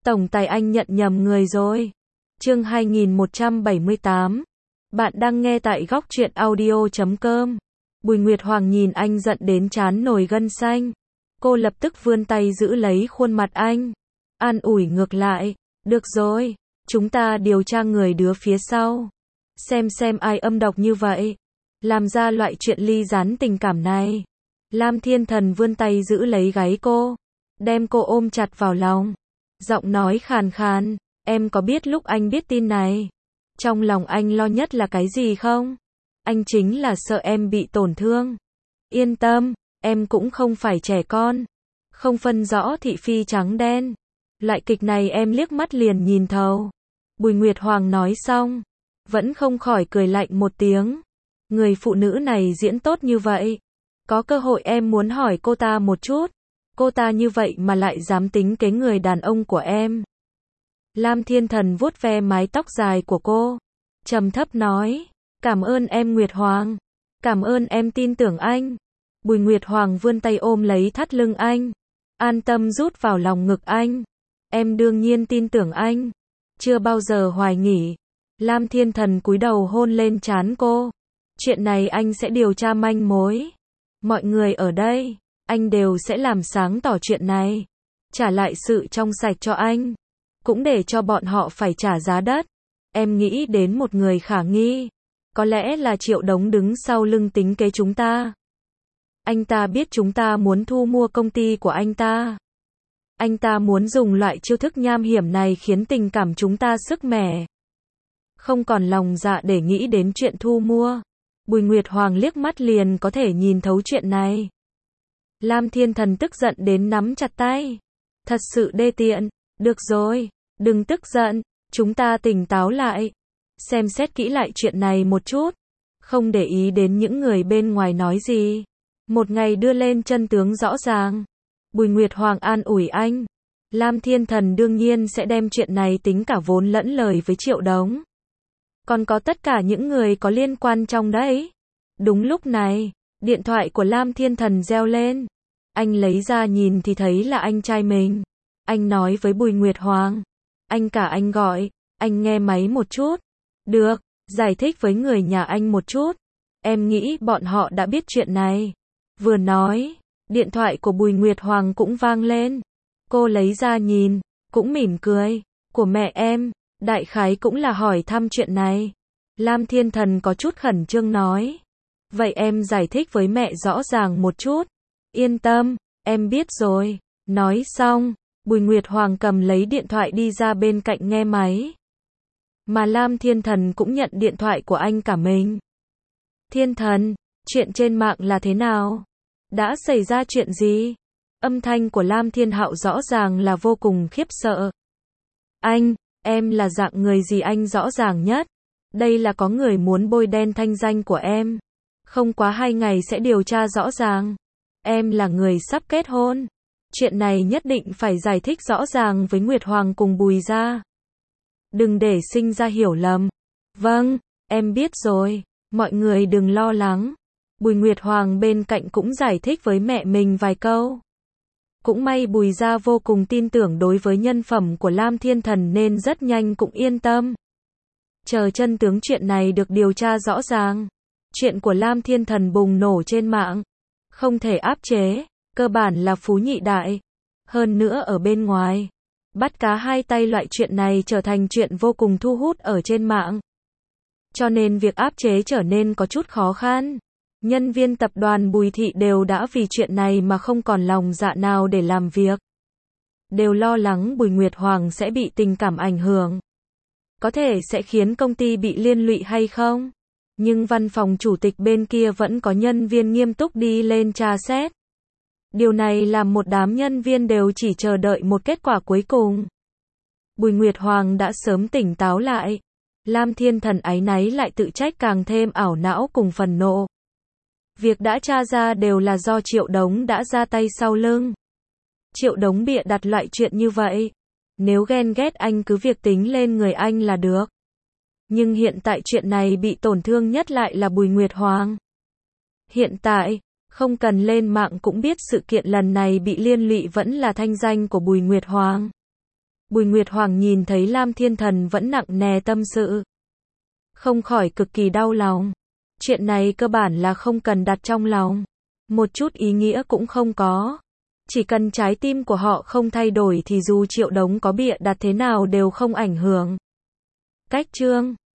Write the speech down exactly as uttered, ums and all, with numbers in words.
Tổng tài anh nhận nhầm người rồi. Chương hai nghìn một trăm bảy mươi tám. Bạn đang nghe tại góc truyện audio chấm com. Bùi Nguyệt Hoàng nhìn anh giận đến trán nổi gân xanh. Cô lập tức vươn tay giữ lấy khuôn mặt anh. An ủi ngược lại. Được rồi, chúng ta điều tra người đứa phía sau. Xem xem ai âm độc như vậy. Làm ra loại chuyện ly gián tình cảm này. Lam Thiên Thần vươn tay giữ lấy gáy cô. Đem cô ôm chặt vào lòng. Giọng nói khàn khàn. Em có biết lúc anh biết tin này, trong lòng anh lo nhất là cái gì không? Anh chính là sợ em bị tổn thương. Yên tâm, em cũng không phải trẻ con. Không phân rõ thị phi trắng đen. Loại kịch này em liếc mắt liền nhìn thấu. Bùi Nguyệt Hoàng nói xong, vẫn không khỏi cười lạnh một tiếng. Người phụ nữ này diễn tốt như vậy. Có cơ hội em muốn hỏi cô ta một chút. Cô ta như vậy mà lại dám tính kế người đàn ông của em. Lam Thiên Thần vuốt ve mái tóc dài của cô, trầm thấp nói, cảm ơn em Nguyệt Hoàng, cảm ơn em tin tưởng anh. Bùi Nguyệt Hoàng vươn tay ôm lấy thắt lưng anh, an tâm rút vào lòng ngực anh. Em đương nhiên tin tưởng anh, chưa bao giờ hoài nghi. Lam Thiên Thần cúi đầu hôn lên trán cô. Chuyện này anh sẽ điều tra manh mối. Mọi người ở đây, anh đều sẽ làm sáng tỏ chuyện này, trả lại sự trong sạch cho anh. Cũng để cho bọn họ phải trả giá đắt. Em nghĩ đến một người khả nghi. Có lẽ là Triệu Đống đứng sau lưng tính kế chúng ta. Anh ta biết chúng ta muốn thu mua công ty của anh ta. Anh ta muốn dùng loại chiêu thức nham hiểm này khiến tình cảm chúng ta sức mẻ. Không còn lòng dạ để nghĩ đến chuyện thu mua. Bùi Nguyệt Hoàng liếc mắt liền có thể nhìn thấu chuyện này. Lam Thiên Thần tức giận đến nắm chặt tay. Thật sự đê tiện. Được rồi, đừng tức giận, chúng ta tỉnh táo lại. Xem xét kỹ lại chuyện này một chút. Không để ý đến những người bên ngoài nói gì. Một ngày đưa lên chân tướng rõ ràng. Bùi Nguyệt Hoàng an ủi anh. Lam Thiên Thần đương nhiên sẽ đem chuyện này tính cả vốn lẫn lời với Triệu Đống. Còn có tất cả những người có liên quan trong đấy. Đúng lúc này, điện thoại của Lam Thiên Thần reo lên. Anh lấy ra nhìn thì thấy là anh trai mình. Anh nói với Bùi Nguyệt Hoàng. Anh cả anh gọi, anh nghe máy một chút. Được, giải thích với người nhà anh một chút. Em nghĩ bọn họ đã biết chuyện này. Vừa nói, điện thoại của Bùi Nguyệt Hoàng cũng vang lên. Cô lấy ra nhìn, cũng mỉm cười. Của mẹ em, đại khái cũng là hỏi thăm chuyện này. Lam Thiên Thần có chút khẩn trương nói. Vậy em giải thích với mẹ rõ ràng một chút. Yên tâm, em biết rồi. Nói xong, Bùi Nguyệt Hoàng cầm lấy điện thoại đi ra bên cạnh nghe máy. Mà Lam Thiên Thần cũng nhận điện thoại của anh cả mình. Thiên Thần, chuyện trên mạng là thế nào? Đã xảy ra chuyện gì? Âm thanh của Lam Thiên Hạo rõ ràng là vô cùng khiếp sợ. Anh, em là dạng người gì anh rõ ràng nhất. Đây là có người muốn bôi đen thanh danh của em. Không quá hai ngày sẽ điều tra rõ ràng. Em là người sắp kết hôn. Chuyện này nhất định phải giải thích rõ ràng với Nguyệt Hoàng cùng Bùi gia. Đừng để sinh ra hiểu lầm. Vâng, em biết rồi. Mọi người đừng lo lắng. Bùi Nguyệt Hoàng bên cạnh cũng giải thích với mẹ mình vài câu. Cũng may Bùi gia vô cùng tin tưởng đối với nhân phẩm của Lam Thiên Thần nên rất nhanh cũng yên tâm. Chờ chân tướng chuyện này được điều tra rõ ràng. Chuyện của Lam Thiên Thần bùng nổ trên mạng. Không thể áp chế. Cơ bản là phú nhị đại. Hơn nữa ở bên ngoài, bắt cá hai tay loại chuyện này trở thành chuyện vô cùng thu hút ở trên mạng. Cho nên việc áp chế trở nên có chút khó khăn. Nhân viên tập đoàn Bùi Thị đều đã vì chuyện này mà không còn lòng dạ nào để làm việc. Đều lo lắng Bùi Nguyệt Hoàng sẽ bị tình cảm ảnh hưởng. Có thể sẽ khiến công ty bị liên lụy hay không? Nhưng văn phòng chủ tịch bên kia vẫn có nhân viên nghiêm túc đi lên tra xét. Điều này làm một đám nhân viên đều chỉ chờ đợi một kết quả cuối cùng. Bùi Nguyệt Hoàng đã sớm tỉnh táo lại. Lam Thiên Thần áy náy lại tự trách càng thêm ảo não cùng phần nộ. Việc đã tra ra đều là do Triệu Đống đã ra tay sau lưng. Triệu Đống bịa đặt loại chuyện như vậy. Nếu ghen ghét anh cứ việc tính lên người anh là được. Nhưng hiện tại chuyện này bị tổn thương nhất lại là Bùi Nguyệt Hoàng. Hiện tại, không cần lên mạng cũng biết sự kiện lần này bị liên lụy vẫn là thanh danh của Bùi Nguyệt Hoàng. Bùi Nguyệt Hoàng nhìn thấy Lam Thiên Thần vẫn nặng nề tâm sự, không khỏi cực kỳ đau lòng. Chuyện này cơ bản là không cần đặt trong lòng, một chút ý nghĩa cũng không có. Chỉ cần trái tim của họ không thay đổi thì dù Triệu Đống có bịa đặt thế nào đều không ảnh hưởng. Cách chương